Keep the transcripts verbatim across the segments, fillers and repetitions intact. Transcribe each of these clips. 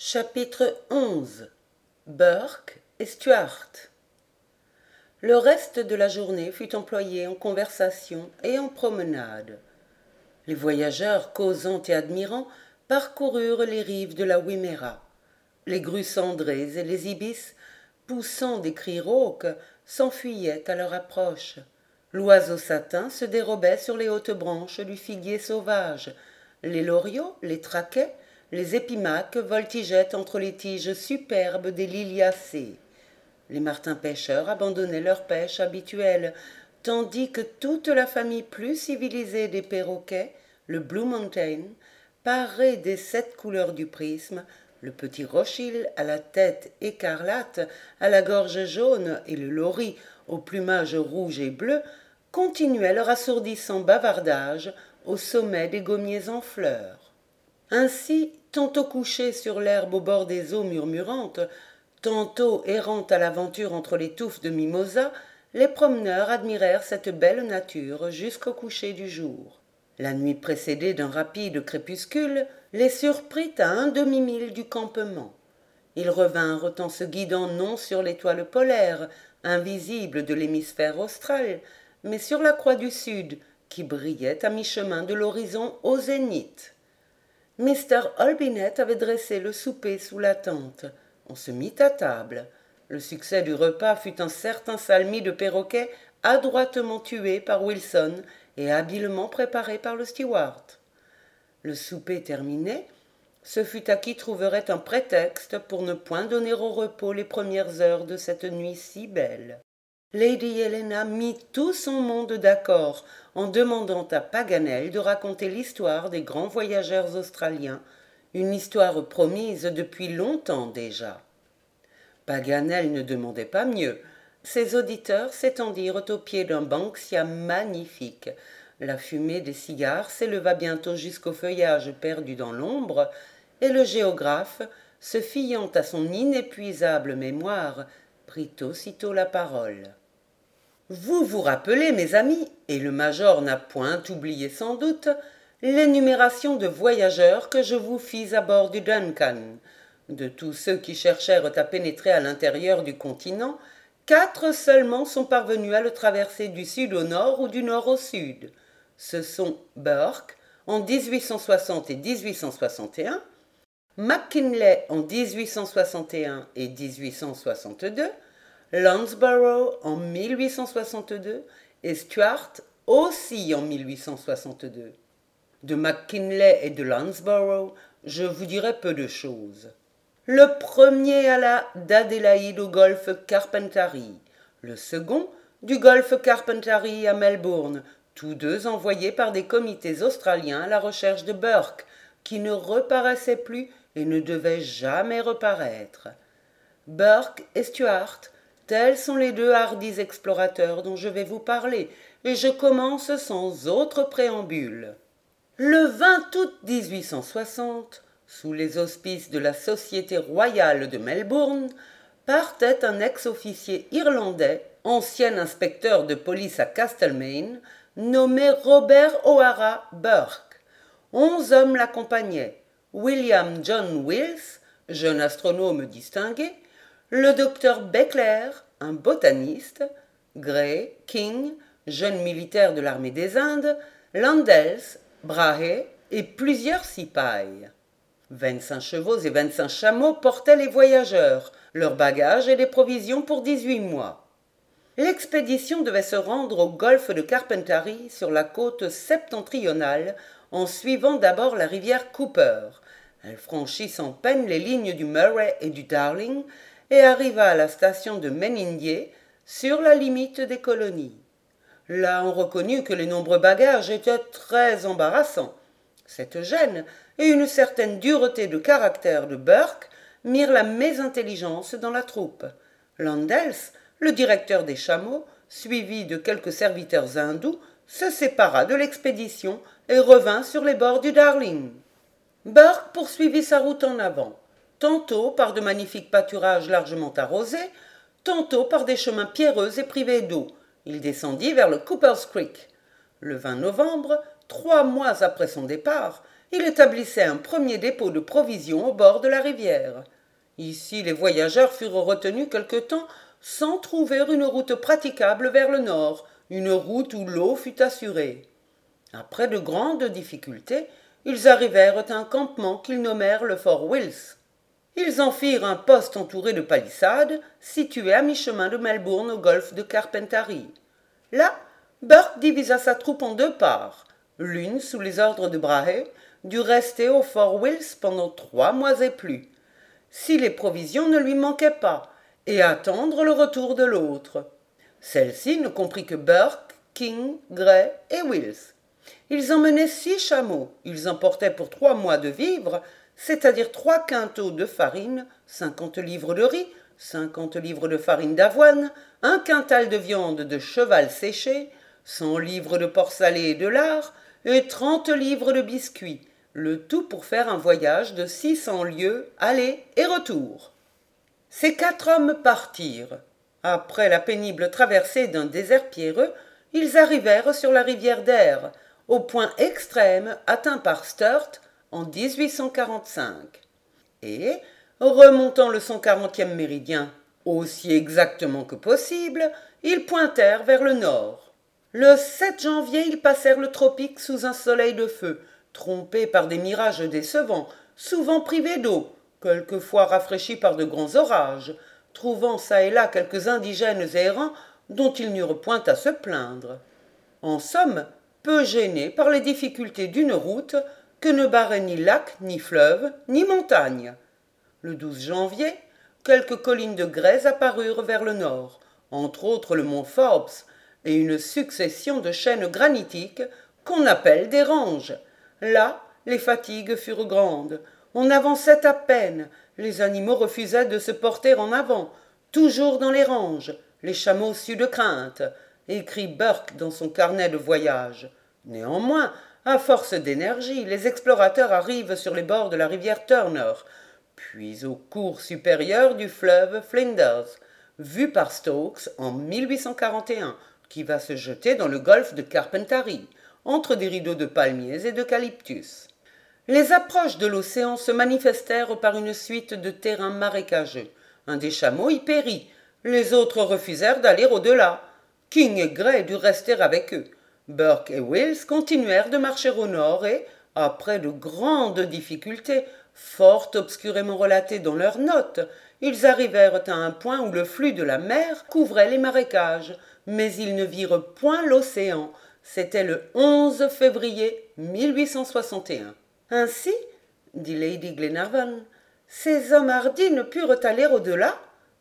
Chapitre onze. Burke et Stuart. Le reste de la journée fut employé en conversation et en promenade. Les voyageurs, causant et admirant, parcoururent les rives de la Wimmera. Les grues cendrées et les ibis, poussant des cris rauques, s'enfuyaient à leur approche. L'oiseau satin se dérobait sur les hautes branches du figuier sauvage. Les loriots les traquaient, les épimaques voltigeaient entre les tiges superbes des liliacées. Les martins-pêcheurs abandonnaient leur pêche habituelle, tandis que toute la famille plus civilisée des perroquets, le Blue Mountain, paré des sept couleurs du prisme, le petit Rothschild à la tête écarlate, à la gorge jaune, et le lori au plumage rouge et bleu, continuaient leur assourdissant bavardage au sommet des gommiers en fleurs. Ainsi, tantôt couchés sur l'herbe au bord des eaux murmurantes, tantôt errant à l'aventure entre les touffes de mimosas, les promeneurs admirèrent cette belle nature jusqu'au coucher du jour. La nuit précédée d'un rapide crépuscule les surprit à un demi-mille du campement. Ils revinrent en se guidant non sur l'étoile polaire, invisible de l'hémisphère austral, mais sur la croix du sud, qui brillait à mi-chemin de l'horizon au zénith. Mister Olbinett avait dressé le souper sous la tente. On se mit à table. Le succès du repas fut un certain salmi de perroquet adroitement tué par Wilson et habilement préparé par le steward. Le souper terminé, ce fut à qui trouverait un prétexte pour ne point donner au repos les premières heures de cette nuit si belle. Lady Helena mit tout son monde d'accord en demandant à Paganel de raconter l'histoire des grands voyageurs australiens, une histoire promise depuis longtemps déjà. Paganel ne demandait pas mieux. Ses auditeurs s'étendirent au pied d'un banksia magnifique. La fumée des cigares s'éleva bientôt jusqu'au feuillage perdu dans l'ombre, et le géographe, se fiant à son inépuisable mémoire, prit aussitôt la parole. Vous vous rappelez, mes amis, et le major n'a point oublié sans doute, l'énumération de voyageurs que je vous fis à bord du Duncan. De tous ceux qui cherchèrent à pénétrer à l'intérieur du continent, quatre seulement sont parvenus à le traverser du sud au nord ou du nord au sud. Ce sont Burke en dix-huit cent soixante et dix-huit cent soixante et un, McKinley en dix-huit cent soixante et un et dix-huit cent soixante-deux, Landsborough en mille huit cent soixante-deux et Stuart aussi en mille huit cent soixante-deux. De McKinley et de Landsborough, je vous dirai peu de choses. Le premier alla d'Adélaïde au golfe Carpentary, le second du golfe Carpentary à Melbourne, tous deux envoyés par des comités australiens à la recherche de Burke, qui ne reparaissait plus et ne devait jamais reparaître. Burke et Stuart, tels sont les deux hardis explorateurs dont je vais vous parler, et je commence sans autre préambule. Le vingt août dix-huit cent soixante, sous les auspices de la Société royale de Melbourne, partait un ex-officier irlandais, ancien inspecteur de police à Castlemaine, nommé Robert O'Hara Burke. Onze hommes l'accompagnaient: William John Wills, jeune astronome distingué, le docteur Beckler, un botaniste, Gray, King, jeune militaire de l'armée des Indes, Landels, Brahe et plusieurs cipayes. Vingt-cinq chevaux et vingt-cinq chameaux portaient les voyageurs, leurs bagages et des provisions pour dix-huit mois. L'expédition devait se rendre au golfe de Carpentary sur la côte septentrionale en suivant d'abord la rivière Cooper. Elle franchit sans peine les lignes du Murray et du Darling et arriva à la station de Menindee, sur la limite des colonies. Là, on reconnut que les nombreux bagages étaient très embarrassants. Cette gêne et une certaine dureté de caractère de Burke mirent la mésintelligence dans la troupe. Landels, le directeur des chameaux, suivi de quelques serviteurs hindous, se sépara de l'expédition et revint sur les bords du Darling. Burke poursuivit sa route en avant, tantôt par de magnifiques pâturages largement arrosés, tantôt par des chemins pierreux et privés d'eau. Il descendit vers le Cooper's Creek. Le vingt novembre, trois mois après son départ, il établissait un premier dépôt de provisions au bord de la rivière. Ici, les voyageurs furent retenus quelque temps sans trouver une route praticable vers le nord, une route où l'eau fut assurée. Après de grandes difficultés, ils arrivèrent à un campement qu'ils nommèrent le fort Wills. Ils en firent un poste entouré de palissades, situé à mi-chemin de Melbourne au golfe de Carpentarie. Là, Burke divisa sa troupe en deux parts. L'une, sous les ordres de Brahe, dut rester au fort Wills pendant trois mois et plus, si les provisions ne lui manquaient pas, et attendre le retour de l'autre. Celle-ci ne comprit que Burke, King, Gray et Wills. Ils emmenaient six chameaux, ils emportaient pour trois mois de vivres, c'est-à-dire trois quintaux de farine, cinquante livres de riz, cinquante livres de farine d'avoine, un quintal de viande de cheval séchée, cent livres de porc salé et de lard, et trente livres de biscuits, le tout pour faire un voyage de six cents lieues, aller et retour. Ces quatre hommes partirent. Après la pénible traversée d'un désert pierreux, ils arrivèrent sur la rivière d'Aire, au point extrême atteint par Sturt en dix-huit cent quarante-cinq. Et, remontant le cent quarantième méridien, aussi exactement que possible, ils pointèrent vers le nord. Le sept janvier, ils passèrent le tropique sous un soleil de feu, trompés par des mirages décevants, souvent privés d'eau, quelquefois rafraîchis par de grands orages, trouvant çà et là quelques indigènes errants dont ils n'eurent point à se plaindre. En somme, peu gênés par les difficultés d'une route que ne barrait ni lac, ni fleuve, ni montagne. Le douze janvier, quelques collines de grès apparurent vers le nord, entre autres le mont Forbes et une succession de chaînes granitiques qu'on appelle des ranges. Là, les fatigues furent grandes. On avançait à peine, les animaux refusaient de se porter en avant, toujours dans les ranges, les chameaux sus de crainte, écrit Burke dans son carnet de voyage. Néanmoins, à force d'énergie, les explorateurs arrivent sur les bords de la rivière Turner, puis au cours supérieur du fleuve Flinders, vu par Stokes en mille huit cent quarante et un, qui va se jeter dans le golfe de Carpentarie, entre des rideaux de palmiers et d'eucalyptus. Les approches de l'océan se manifestèrent par une suite de terrains marécageux. Un des chameaux y périt, les autres refusèrent d'aller au-delà. King et Gray durent rester avec eux. Burke et Wills continuèrent de marcher au nord et, après de grandes difficultés, fort obscurément relatées dans leurs notes, ils arrivèrent à un point où le flux de la mer couvrait les marécages, mais ils ne virent point l'océan. C'était le onze février mille huit cent soixante et un. Ainsi, dit Lady Glenarvan, ces hommes hardis ne purent aller au-delà?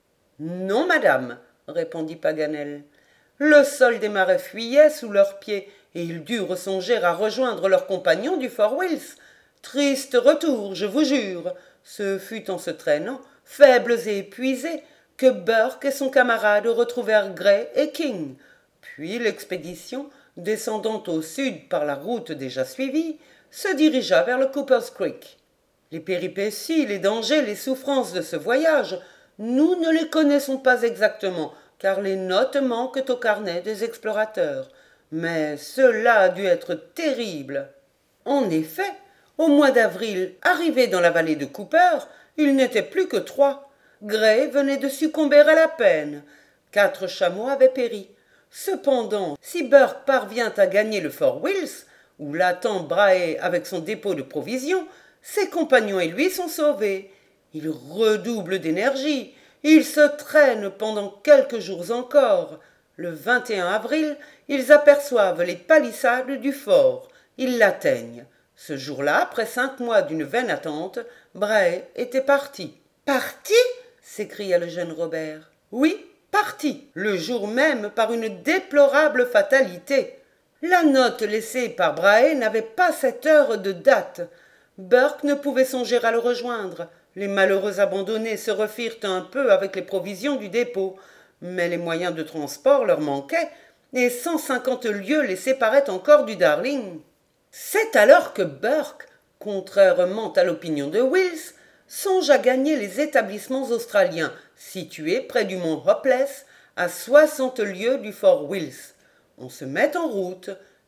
Non, madame, répondit Paganel. Le sol des marais fuyait sous leurs pieds, et ils durent songer à rejoindre leurs compagnons du fort Wills. Triste retour, je vous jure. Ce fut en se traînant, faibles et épuisés, que Burke et son camarade retrouvèrent Gray et King. Puis l'expédition, descendant au sud par la route déjà suivie, se dirigea vers le Cooper's Creek. Les péripéties, les dangers, les souffrances de ce voyage, nous ne les connaissons pas exactement, car les notes manquent au carnet des explorateurs. Mais cela a dû être terrible. En effet, au mois d'avril, arrivés dans la vallée de Cooper, ils n'étaient plus que trois. Gray venait de succomber à la peine. Quatre chameaux avaient péri. Cependant, si Burke parvient à gagner le fort Wills, où l'attend Brahe avec son dépôt de provisions, ses compagnons et lui sont sauvés. Il redouble d'énergie. Ils se traînent pendant quelques jours encore. Le vingt et un avril, ils aperçoivent les palissades du fort. Ils l'atteignent. Ce jour-là, après cinq mois d'une vaine attente, Brahe était parti. « Parti » s'écria le jeune Robert. « Oui, parti, le jour même par une déplorable fatalité. La note laissée par Brahe n'avait pas cette heure de date. Burke ne pouvait songer à le rejoindre. Les malheureux abandonnés se refirent un peu avec les provisions du dépôt, mais les moyens de transport leur manquaient, et cent cinquante lieues les séparaient encore du Darling. C'est alors que Burke, contrairement à l'opinion de Wills, songe à gagner les établissements australiens, situés près du mont Hopeless, à soixante lieues du fort Wills. On se met en route,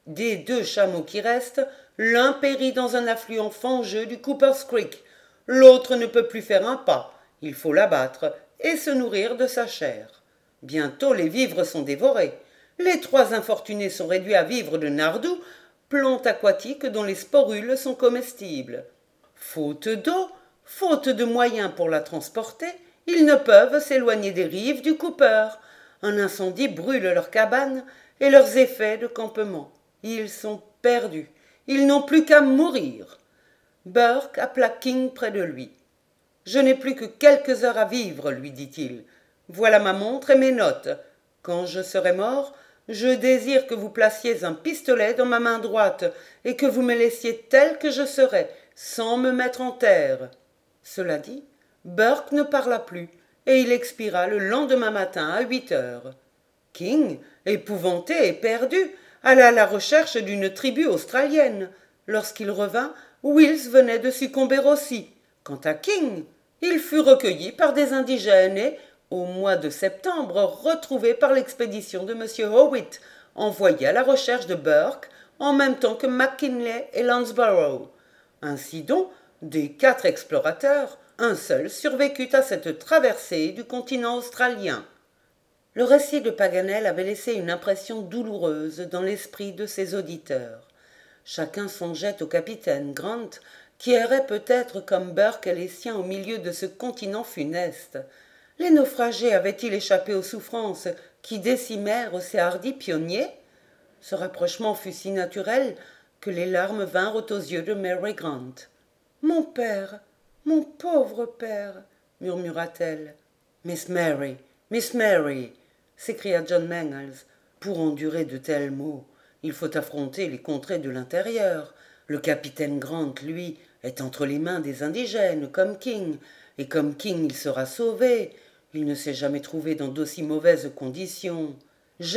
Des deux chameaux qui restent, l'un périt dans un affluent fangeux du Cooper's Creek, l'autre ne peut plus faire un pas, il faut l'abattre et se nourrir de sa chair. Bientôt les vivres sont dévorés. Les trois infortunés sont réduits à vivre de nardous, plante aquatique dont les sporules sont comestibles. Faute d'eau, faute de moyens pour la transporter, ils ne peuvent s'éloigner des rives du Cooper. Un incendie brûle leurs cabanes et leurs effets de campement. Ils sont perdus. Ils n'ont plus qu'à mourir. Burke appela King près de lui. « Je n'ai plus que quelques heures à vivre, lui dit-il. Voilà ma montre et mes notes. Quand je serai mort, je désire que vous placiez un pistolet dans ma main droite et que vous me laissiez tel que je serai, sans me mettre en terre. » Cela dit, Burke ne parla plus et il expira le lendemain matin à huit heures. King, épouvanté et perdu, alla à la recherche d'une tribu australienne. Lorsqu'il revint, Wills venait de succomber aussi. Quant à King, il fut recueilli par des indigènes et, au mois de septembre, retrouvé par l'expédition de M. Howitt, envoyé à la recherche de Burke en même temps que McKinley et Lounsborough. Ainsi donc, des quatre explorateurs, un seul survécut à cette traversée du continent australien. Le récit de Paganel avait laissé une impression douloureuse dans l'esprit de ses auditeurs. Chacun songeait au capitaine Grant, qui errait peut-être comme Burke et les siens au milieu de ce continent funeste. Les naufragés avaient-ils échappé aux souffrances qui décimèrent ces hardis pionniers? Ce rapprochement fut si naturel que les larmes vinrent aux yeux de Mary Grant. « Mon père, mon pauvre père !» murmura-t-elle. « Miss Mary, Miss Mary !» s'écria John Mangles. « Pour endurer de tels maux, il faut affronter les contrées de l'intérieur. Le capitaine Grant, lui, est entre les mains des indigènes, comme King, et comme King il sera sauvé. Il ne s'est jamais trouvé dans d'aussi mauvaises conditions. »« Jamais !»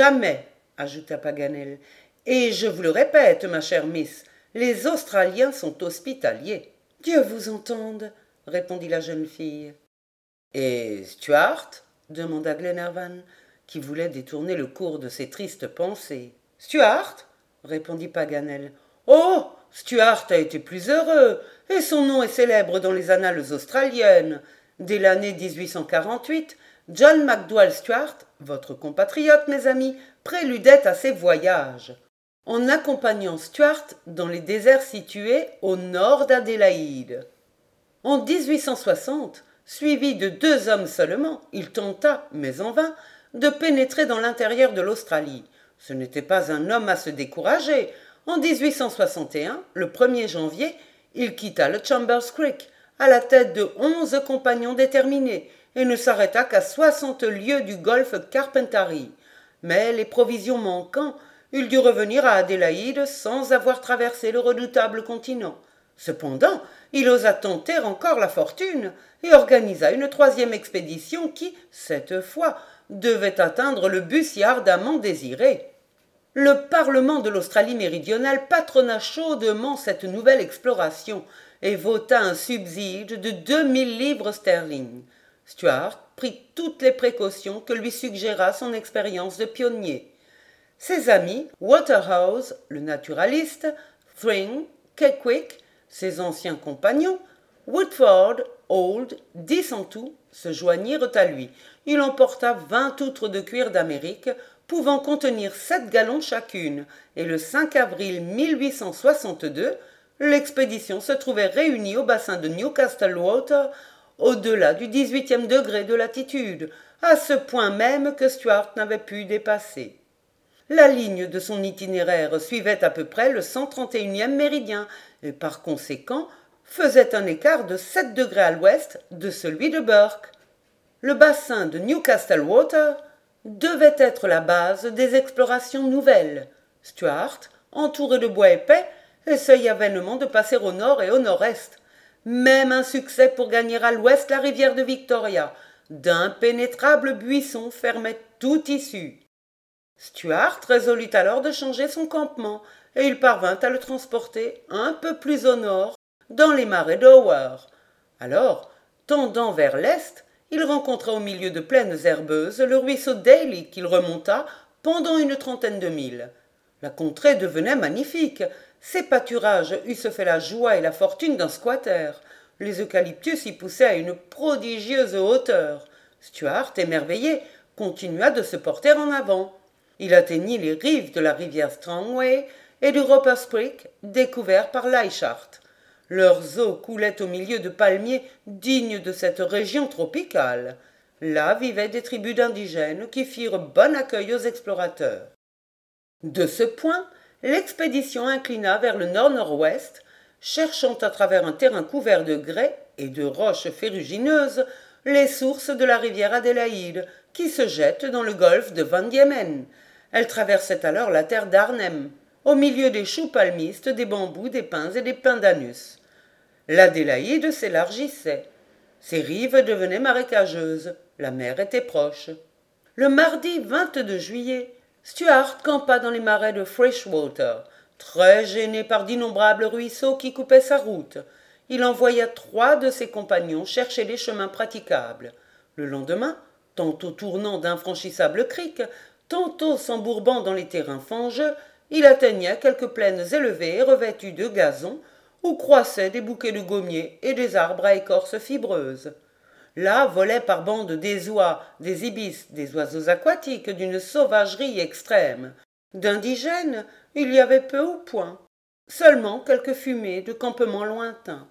ajouta Paganel. « Et je vous le répète, ma chère Miss, les Australiens sont hospitaliers. »« Dieu vous entende !» répondit la jeune fille. « Et Stuart ?» demanda Glenarvan, qui voulait détourner le cours de ses tristes pensées. « Stuart ?» répondit Paganel. « Oh, Stuart a été plus heureux, et son nom est célèbre dans les annales australiennes. Dès l'année dix-huit cent quarante-huit, John McDowell Stuart, votre compatriote, mes amis, préludait à ses voyages, en accompagnant Stuart dans les déserts situés au nord d'Adélaïde. En dix-huit cent soixante, suivi de deux hommes seulement, il tenta, mais en vain, de pénétrer dans l'intérieur de l'Australie. Ce n'était pas un homme à se décourager. En dix-huit cent soixante et un, le premier janvier, il quitta le Chambers Creek, à la tête de onze compagnons déterminés, et ne s'arrêta qu'à soixante lieues du golfe Carpentarie. Mais les provisions manquant, il dut revenir à Adélaïde sans avoir traversé le redoutable continent. Cependant, il osa tenter encore la fortune et organisa une troisième expédition qui, cette fois, devait atteindre le but si ardemment désiré. Le Parlement de l'Australie méridionale patronna chaudement cette nouvelle exploration et vota un subside de deux mille livres sterling. Stuart prit toutes les précautions que lui suggéra son expérience de pionnier. Ses amis, Waterhouse, le naturaliste, Thring, Keckwick, ses anciens compagnons, Woodford, Old, dix en tout, se joignirent à lui. Il emporta vingt outres de cuir d'Amérique, pouvant contenir sept gallons chacune, et le cinq avril mille huit cent soixante-deux, l'expédition se trouvait réunie au bassin de Newcastle Water, au-delà du dix-huitième degré de latitude, à ce point même que Stuart n'avait pu dépasser. La ligne de son itinéraire suivait à peu près le cent trente et unième méridien, et par conséquent faisait un écart de sept degrés à l'ouest de celui de Burke. Le bassin de Newcastle Water devait être la base des explorations nouvelles. Stuart, entouré de bois épais, essaya vainement de passer au nord et au nord-est. Même un succès pour gagner à l'ouest la rivière de Victoria. D'impénétrables buissons fermaient toute issue. Stuart résolut alors de changer son campement, et il parvint à le transporter un peu plus au nord, dans les marais d'Ower. Alors, tendant vers l'est, il rencontra au milieu de plaines herbeuses le ruisseau Daly qu'il remonta pendant une trentaine de milles. La contrée devenait magnifique. Ces pâturages eussent fait la joie et la fortune d'un squatter. Les eucalyptus y poussaient à une prodigieuse hauteur. Stuart, émerveillé, continua de se porter en avant. Il atteignit les rives de la rivière Strangway et du Roper's Creek, découvert par Leichhardt. Leurs eaux coulaient au milieu de palmiers dignes de cette région tropicale. Là vivaient des tribus d'indigènes qui firent bon accueil aux explorateurs. De ce point, l'expédition inclina vers le nord-nord-ouest, cherchant à travers un terrain couvert de grès et de roches ferrugineuses les sources de la rivière Adélaïde, qui se jette dans le golfe de Van Diemen. Elle traversait alors la terre d'Arnhem, au milieu des choux palmistes, des bambous, des pins et des pendanus. L'Adélaïde s'élargissait. Ses rives devenaient marécageuses. La mer était proche. Le mardi vingt-deux juillet, Stuart campa dans les marais de Freshwater, très gêné par d'innombrables ruisseaux qui coupaient sa route. Il envoya trois de ses compagnons chercher des chemins praticables. Le lendemain, tantôt tournant d'infranchissables criques, tantôt s'embourbant dans les terrains fangeux, il atteignait quelques plaines élevées revêtues de gazon, où croissaient des bouquets de gommiers et des arbres à écorce fibreuse. Là volaient par bandes des oies, des ibis, des oiseaux aquatiques d'une sauvagerie extrême. D'indigènes, il y avait peu ou point, seulement quelques fumées de campements lointains.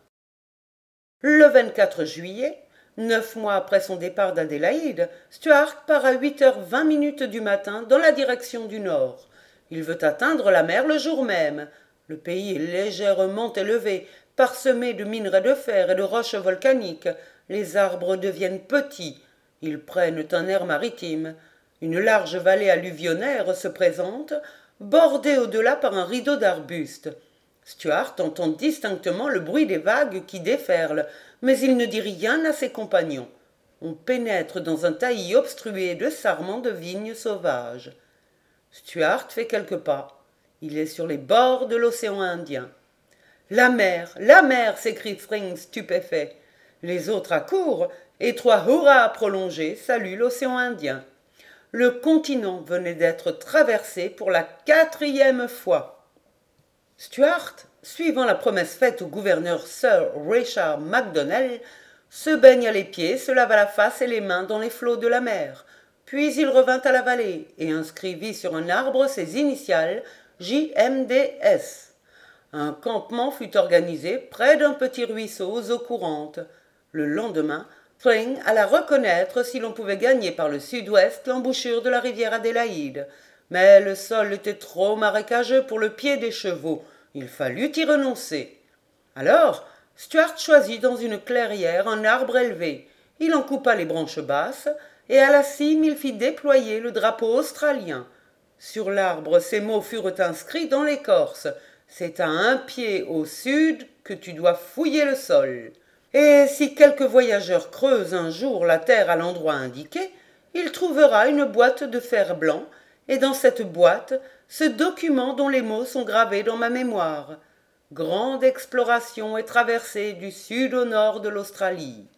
Le vingt-quatre juillet, neuf mois après son départ d'Adélaïde, Stuart part à huit heures vingt minutes du matin dans la direction du nord. Il veut atteindre la mer le jour même. Le pays est légèrement élevé, parsemé de minerais de fer et de roches volcaniques. Les arbres deviennent petits. Ils prennent un air maritime. Une large vallée alluvionnaire se présente, bordée au-delà par un rideau d'arbustes. Stuart entend distinctement le bruit des vagues qui déferlent, mais il ne dit rien à ses compagnons. On pénètre dans un taillis obstrué de sarments de vignes sauvages. Stuart fait quelques pas. Il est sur les bords de l'océan Indien. « La mer, la mer !» s'écrie Spring stupéfait. Les autres accourent, et trois hurrahs prolongés saluent l'océan Indien. Le continent venait d'être traversé pour la quatrième fois. Stuart, suivant la promesse faite au gouverneur Sir Richard Macdonnell, se baigna les pieds, se lava la face et les mains dans les flots de la mer. Puis il revint à la vallée et inscrivit sur un arbre ses initiales J M D S. Un campement fut organisé près d'un petit ruisseau aux eaux courantes. Le lendemain, Spring alla reconnaître si l'on pouvait gagner par le sud-ouest l'embouchure de la rivière Adélaïde. Mais le sol était trop marécageux pour le pied des chevaux. Il fallut y renoncer. Alors, Stuart choisit dans une clairière un arbre élevé. Il en coupa les branches basses, et à la cime il fit déployer le drapeau australien. Sur l'arbre, ces mots furent inscrits dans l'écorce. C'est à un pied au sud que tu dois fouiller le sol. Et si quelque voyageur creuse un jour la terre à l'endroit indiqué, il trouvera une boîte de fer blanc, et dans cette boîte, ce document dont les mots sont gravés dans ma mémoire. Grande exploration et traversée du sud au nord de l'Australie.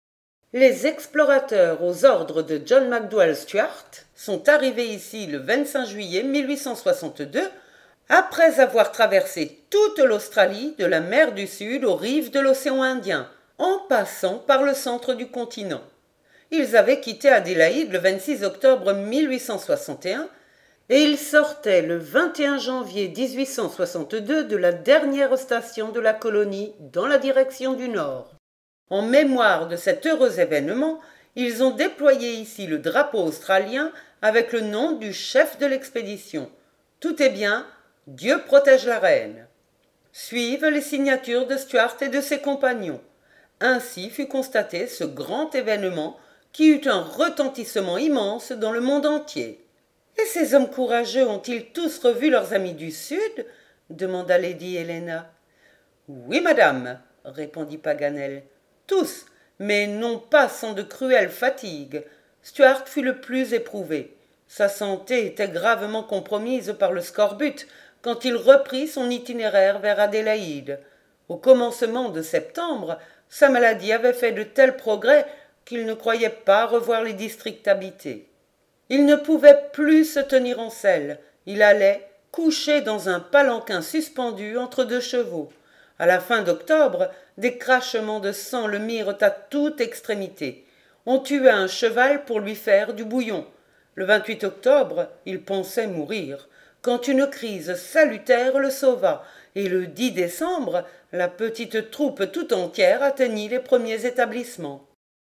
Les explorateurs aux ordres de John McDowell Stuart sont arrivés ici le vingt-cinq juillet mille huit cent soixante-deux, après avoir traversé toute l'Australie de la mer du Sud aux rives de l'océan Indien, en passant par le centre du continent. Ils avaient quitté Adélaïde le vingt-six octobre mille huit cent soixante et un et ils sortaient le vingt et un janvier mille huit cent soixante-deux de la dernière station de la colonie dans la direction du nord. En mémoire de cet heureux événement, ils ont déployé ici le drapeau australien avec le nom du chef de l'expédition. Tout est bien, Dieu protège la reine. Suivent les signatures de Stuart et de ses compagnons. Ainsi fut constaté ce grand événement qui eut un retentissement immense dans le monde entier. « Et ces hommes courageux ont-ils tous revu leurs amis du Sud ?» demanda lady Helena. « Oui, madame, » répondit Paganel. « Tous, mais non pas sans de cruelles fatigues. Stuart fut le plus éprouvé. Sa santé était gravement compromise par le scorbut quand il reprit son itinéraire vers Adélaïde. Au commencement de septembre, sa maladie avait fait de tels progrès qu'il ne croyait pas revoir les districts habités. Il ne pouvait plus se tenir en selle. Il allait, couché dans un palanquin suspendu entre deux chevaux. À la fin d'octobre, des craquements de sang le mirent à toute extrémité. On tua un cheval pour lui faire du bouillon. Le vingt-huit octobre, il pensait mourir, quand une crise salutaire le sauva, et le dix décembre, la petite troupe tout entière atteignit les premiers établissements.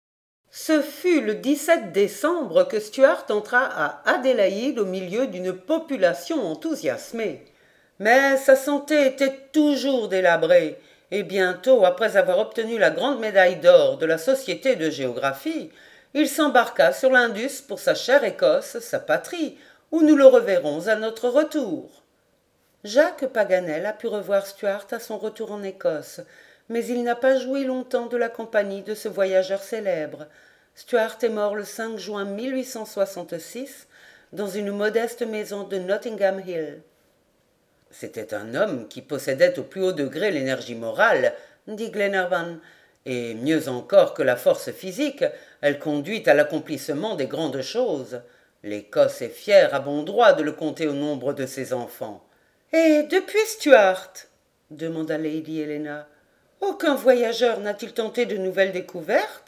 Ce fut le dix-sept décembre que Stuart entra à Adélaïde au milieu d'une population enthousiasmée. Mais sa santé était toujours délabrée, et bientôt, après avoir obtenu la grande médaille d'or de la Société de géographie, il s'embarqua sur l'Indus pour sa chère Écosse, sa patrie, où nous le reverrons à notre retour. Jacques Paganel a pu revoir Stuart à son retour en Écosse, mais il n'a pas joui longtemps de la compagnie de ce voyageur célèbre. Stuart est mort le cinq juin mille huit cent soixante-six dans une modeste maison de Nottingham Hill. C'était un homme qui possédait au plus haut degré l'énergie morale, dit Glenarvan, et mieux encore que la force physique, elle conduit à l'accomplissement des grandes choses. L'Écosse est fière à bon droit de le compter au nombre de ses enfants. Et depuis Stuart, demanda Lady Helena, aucun voyageur n'a-t-il tenté de nouvelles découvertes?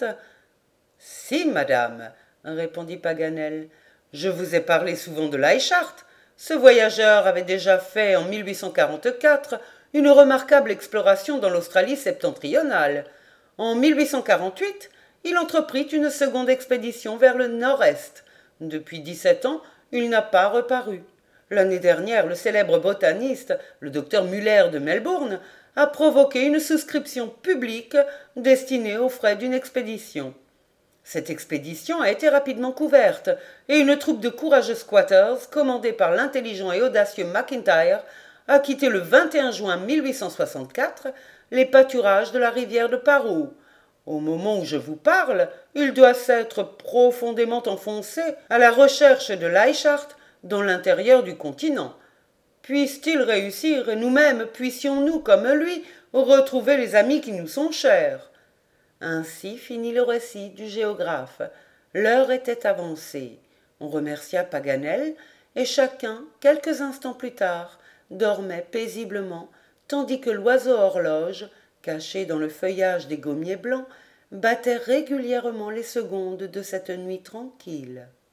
Si, madame, répondit Paganel, je vous ai parlé souvent de Leichhardt. Ce voyageur avait déjà fait en mille huit cent quarante-quatre une remarquable exploration dans l'Australie septentrionale. En mille huit cent quarante-huit, il entreprit une seconde expédition vers le nord-est. Depuis dix-sept ans, il n'a pas reparu. L'année dernière, le célèbre botaniste, le docteur Muller de Melbourne, a provoqué une souscription publique destinée aux frais d'une expédition. Cette expédition a été rapidement couverte, et une troupe de courageux squatters, commandée par l'intelligent et audacieux McIntyre, a quitté le vingt et un juin mille huit cent soixante-quatre les pâturages de la rivière de Paroo. Au moment où je vous parle, il doit s'être profondément enfoncé à la recherche de Leichhardt dans l'intérieur du continent. Puisse-t-il réussir, et nous-mêmes puissions-nous, comme lui, retrouver les amis qui nous sont chers. Ainsi finit le récit du géographe. L'heure était avancée. On remercia Paganel, et chacun, quelques instants plus tard, dormait paisiblement, tandis que l'oiseau horloge, caché dans le feuillage des gommiers blancs, battait régulièrement les secondes de cette nuit tranquille.